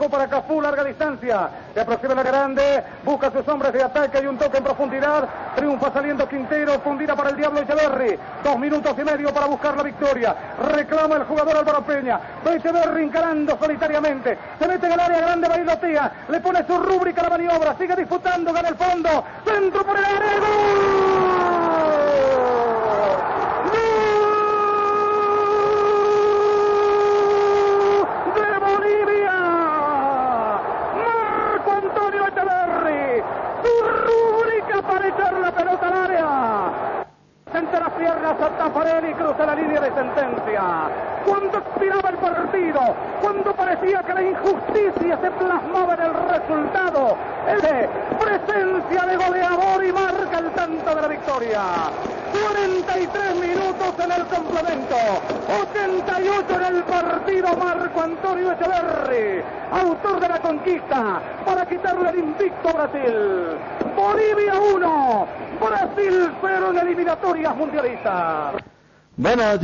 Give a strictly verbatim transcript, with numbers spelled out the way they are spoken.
Avanzó para Cafú, larga distancia. Se aproxima la grande. Busca sus hombres de ataque y un toque en profundidad. Triunfa saliendo Quintero. Fundida para el Diablo Echeverri. Dos minutos y medio para buscar la victoria. Reclama el jugador Álvaro Peña. Echeverri encarando solitariamente. Se mete en el área grande, bailotea. Le pone su rúbrica a la maniobra. Sigue disputando, gana el fondo. Centro por el área. ¡Gol! Para echar la pelota al área. Entre las piernas a Taffarelli, cruza la línea de sentencia. Cuando expiraba el partido, cuando parecía que la injusticia se plasmaba en el resultado, ese presencia de goleador y marca el tanto de la victoria. cuarenta y tres minutos en el complemento, ochenta y ocho en el partido. Marco Antonio Echeverri, autor de la conquista para quitarle el invicto a Brasil. Bolivia uno, Brasil cero en eliminatorias mundialistas. Bueno,